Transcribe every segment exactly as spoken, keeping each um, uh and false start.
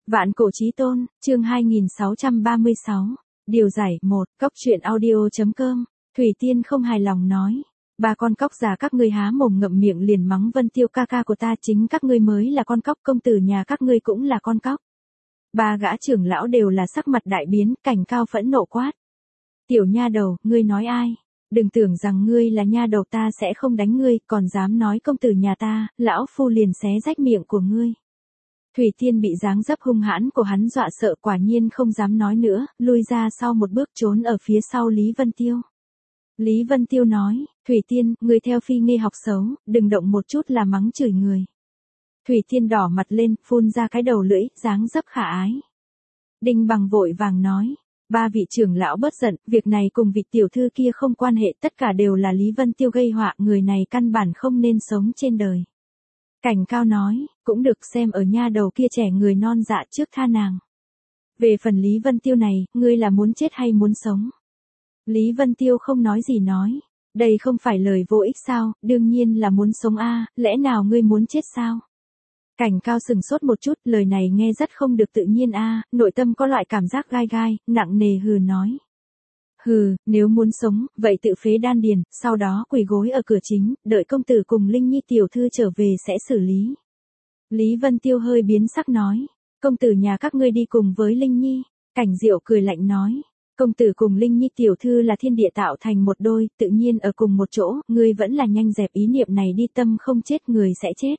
Vạn cổ chí tôn, chương hai nghìn sáu trăm ba mươi sáu. Điều giải một, cốc truyện audio.com. Thủy Tiên không hài lòng nói. Ba con cóc già các ngươi há mồm ngậm miệng liền mắng Vân Tiêu ca ca của ta, chính các ngươi mới là con cóc, công tử nhà các ngươi cũng là con cóc. Ba gã trưởng lão đều là sắc mặt đại biến, Cảnh Cao phẫn nộ quát. Tiểu nha đầu, ngươi nói ai? Đừng tưởng rằng ngươi là nha đầu ta sẽ không đánh ngươi, còn dám nói công tử nhà ta, lão phu liền xé rách miệng của ngươi. Thủy Tiên bị dáng dấp hung hãn của hắn dọa sợ, quả nhiên không dám nói nữa, lui ra sau một bước trốn ở phía sau Lý Vân Tiêu. Lý Vân Tiêu nói, Thủy Tiên, ngươi theo phi nghi học xấu, đừng động một chút là mắng chửi người. Thủy Tiên đỏ mặt lên, phun ra cái đầu lưỡi, dáng dấp khả ái. Đinh Bằng vội vàng nói, ba vị trưởng lão bớt giận, việc này cùng vị tiểu thư kia không quan hệ, tất cả đều là Lý Vân Tiêu gây họa, người này căn bản không nên sống trên đời. Cảnh Cao nói, cũng được, xem ở nha đầu kia trẻ người non dạ trước tha nàng. Về phần Lý Vân Tiêu này, ngươi là muốn chết hay muốn sống? Lý Vân Tiêu không nói gì nói, đây không phải lời vô ích sao, đương nhiên là muốn sống a, lẽ nào ngươi muốn chết sao? Cảnh Cao sừng sốt một chút, lời này nghe rất không được tự nhiên a, nội tâm có loại cảm giác gai gai, nặng nề hừ nói. Hừ, nếu muốn sống, vậy tự phế đan điền, sau đó quỳ gối ở cửa chính, đợi công tử cùng Linh Nhi tiểu thư trở về sẽ xử lý. Lý Vân Tiêu hơi biến sắc nói, công tử nhà các ngươi đi cùng với Linh Nhi. Cảnh Diệu cười lạnh nói, công tử cùng Linh Nhi tiểu thư là thiên địa tạo thành một đôi, tự nhiên ở cùng một chỗ, ngươi vẫn là nhanh dẹp ý niệm này đi, tâm không chết người sẽ chết.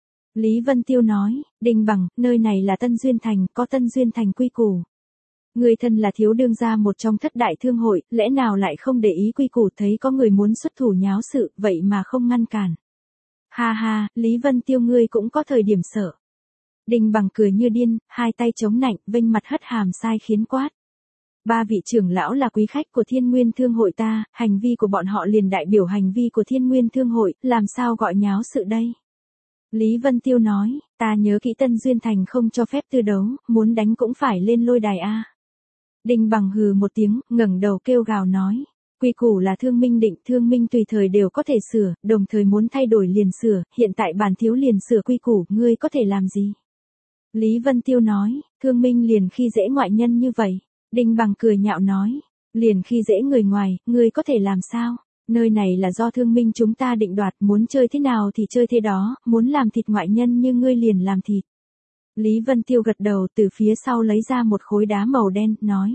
Lý Vân Tiêu nói, Đinh Bằng, nơi này là Tân Duyên Thành, có Tân Duyên Thành quy củ. Người thân là thiếu đương gia một trong thất đại thương hội, lẽ nào lại không để ý quy củ, thấy có người muốn xuất thủ nháo sự, vậy mà không ngăn cản. Ha ha, Lý Vân Tiêu ngươi cũng có thời điểm sợ. Đinh Bằng cười như điên, hai tay chống nạnh, vênh mặt hất hàm sai khiến quát. Ba vị trưởng lão là quý khách của Thiên Nguyên Thương hội ta, hành vi của bọn họ liền đại biểu hành vi của Thiên Nguyên Thương hội, làm sao gọi nháo sự đây? Lý Vân Tiêu nói, ta nhớ kỹ Tân Duyên Thành không cho phép tư đấu, muốn đánh cũng phải lên lôi đài a. Đinh Bằng hừ một tiếng, ngẩng đầu kêu gào nói, quy củ là thương minh định, thương minh tùy thời đều có thể sửa, đồng thời muốn thay đổi liền sửa, hiện tại bản thiếu liền sửa quy củ, ngươi có thể làm gì? Lý Vân Tiêu nói, thương minh liền khi dễ ngoại nhân như vậy. Đinh Bằng cười nhạo nói, liền khi dễ người ngoài, ngươi có thể làm sao? Nơi này là do thương minh chúng ta định đoạt, muốn chơi thế nào thì chơi thế đó, muốn làm thịt ngoại nhân như ngươi liền làm thịt. Lý Vân Tiêu gật đầu, từ phía sau lấy ra một khối đá màu đen, nói.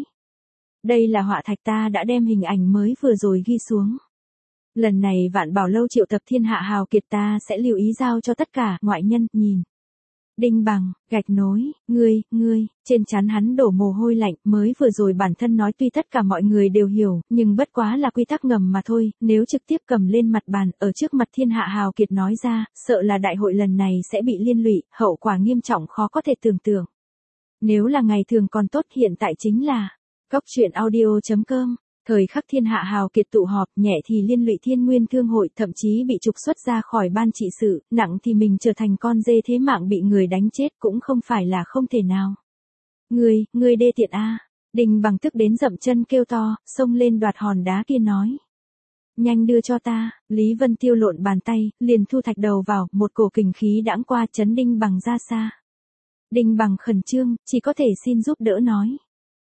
Đây là họa thạch, ta đã đem hình ảnh mới vừa rồi ghi xuống. Lần này Vạn Bảo Lâu triệu tập thiên hạ hào kiệt, ta sẽ lưu ý giao cho tất cả ngoại nhân, nhìn. Đinh Bằng, gạch nối, ngươi, ngươi, trên trán hắn đổ mồ hôi lạnh, mới vừa rồi bản thân nói tuy tất cả mọi người đều hiểu, nhưng bất quá là quy tắc ngầm mà thôi, nếu trực tiếp cầm lên mặt bàn, ở trước mặt thiên hạ hào kiệt nói ra, sợ là đại hội lần này sẽ bị liên lụy, hậu quả nghiêm trọng khó có thể tưởng tượng. Nếu là ngày thường còn tốt, hiện tại chính là, cốc truyện audio.com. Thời khắc thiên hạ hào kiệt tụ họp, nhẹ thì liên lụy Thiên Nguyên Thương hội, thậm chí bị trục xuất ra khỏi ban trị sự, nặng thì mình trở thành con dê thế mạng bị người đánh chết, cũng không phải là không thể nào. Ngươi, ngươi đê tiện a. Đinh Bằng tức đến dậm chân kêu to, xông lên đoạt hòn đá kia nói. Nhanh đưa cho ta. Lý Vân Tiêu lộn bàn tay, liền thu thạch đầu vào, một cổ kình khí đãng qua, chấn Đinh Bằng ra xa. Đinh Bằng khẩn trương, chỉ có thể xin giúp đỡ nói.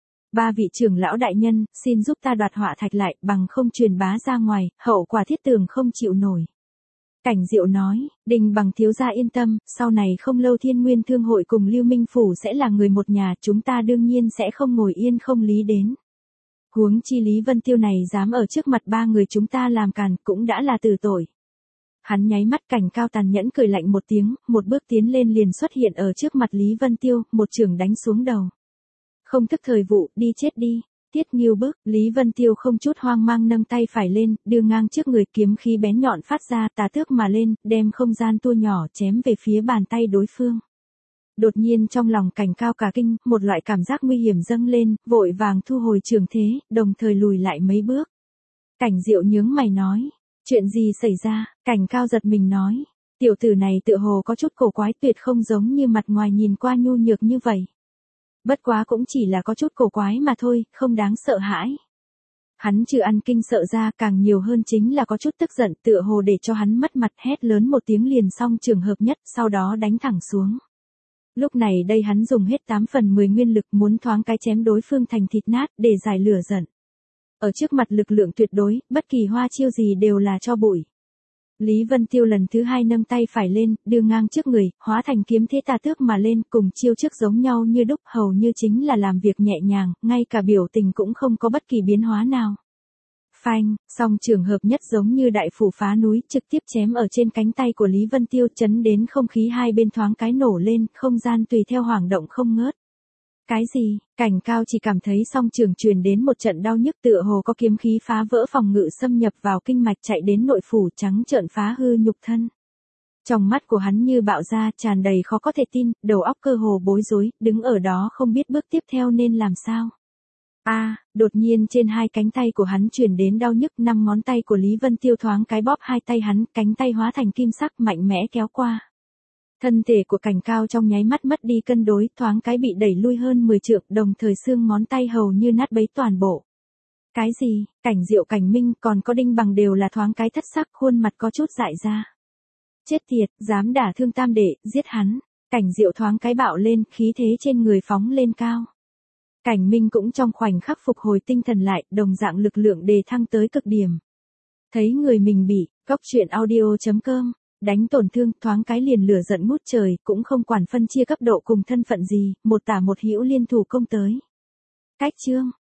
Ba vị trưởng lão đại nhân, xin giúp ta đoạt họa thạch lại, bằng không truyền bá ra ngoài, hậu quả thiết tường không chịu nổi. Cảnh Diệu nói, Đinh Bằng thiếu gia yên tâm, sau này không lâu Thiên Nguyên Thương hội cùng Lưu Minh Phủ sẽ là người một nhà, chúng ta đương nhiên sẽ không ngồi yên không lý đến. Huống chi Lý Vân Tiêu này dám ở trước mặt ba người chúng ta làm càn, cũng đã là từ tội. Hắn nháy mắt, Cảnh Cao tàn nhẫn cười lạnh một tiếng, một bước tiến lên liền xuất hiện ở trước mặt Lý Vân Tiêu, một chưởng đánh xuống đầu. Không thức thời vụ, đi chết đi. Tiết Nghiêu bước, Lý Vân Tiêu không chút hoang mang nâng tay phải lên, đưa ngang trước người, kiếm khí bén nhọn phát ra, tà tước mà lên, đem không gian tua nhỏ chém về phía bàn tay đối phương. Đột nhiên trong lòng Cảnh Cao cả kinh, một loại cảm giác nguy hiểm dâng lên, vội vàng thu hồi trường thế, đồng thời lùi lại mấy bước. Cảnh Diệu nhướng mày nói, chuyện gì xảy ra? Cảnh Cao giật mình nói, tiểu tử này tựa hồ có chút cổ quái, tuyệt không giống như mặt ngoài nhìn qua nhu nhược như vậy. Bất quá cũng chỉ là có chút cổ quái mà thôi, không đáng sợ hãi. Hắn trừ ăn kinh sợ ra, càng nhiều hơn chính là có chút tức giận, tựa hồ để cho hắn mất mặt, hét lớn một tiếng liền xong trường hợp nhất, sau đó đánh thẳng xuống. Lúc này đây hắn dùng hết tám phần mười nguyên lực muốn thoáng cái chém đối phương thành thịt nát để giải lửa giận. Ở trước mặt lực lượng tuyệt đối, bất kỳ hoa chiêu gì đều là cho bụi. Lý Vân Tiêu lần thứ hai nâng tay phải lên, đưa ngang trước người, hóa thành kiếm thế tà tước mà lên, cùng chiêu trước giống nhau như đúc, hầu như chính là làm việc nhẹ nhàng, ngay cả biểu tình cũng không có bất kỳ biến hóa nào. Phanh, song trường hợp nhất giống như đại phủ phá núi, trực tiếp chém ở trên cánh tay của Lý Vân Tiêu, chấn đến không khí hai bên thoáng cái nổ lên, không gian tùy theo hoảng động không ngớt. Cái gì? Cảnh Cao chỉ cảm thấy song trường truyền đến một trận đau nhức, tựa hồ có kiếm khí phá vỡ phòng ngự xâm nhập vào kinh mạch chạy đến nội phủ, trắng trợn phá hư nhục thân. Trong mắt của hắn như bạo ra, tràn đầy khó có thể tin, đầu óc cơ hồ bối rối, đứng ở đó không biết bước tiếp theo nên làm sao. A, à, đột nhiên trên hai cánh tay của hắn truyền đến đau nhức, năm ngón tay của Lý Vân Tiêu thoáng cái bóp hai tay hắn, cánh tay hóa thành kim sắc mạnh mẽ kéo qua. Thân thể của Cảnh Cao trong nháy mắt mất đi cân đối, thoáng cái bị đẩy lui hơn mười trượng, đồng thời xương ngón tay hầu như nát bấy toàn bộ. Cái gì? Cảnh Diệu, Cảnh Minh còn có Đinh Bằng đều là thoáng cái thất sắc, khuôn mặt có chút dại ra. Chết tiệt, dám đả thương tam đệ, giết hắn. Cảnh Diệu thoáng cái bạo lên, khí thế trên người phóng lên cao. Cảnh Minh cũng trong khoảnh khắc phục hồi tinh thần lại, đồng dạng lực lượng đề thăng tới cực điểm. Thấy người mình bị, cóc truyện audio chấm com, đánh tổn thương, thoáng cái liền lửa giận ngút trời, cũng không quản phân chia cấp độ cùng thân phận gì, một tả một hữu liên thủ công tới. Cách chương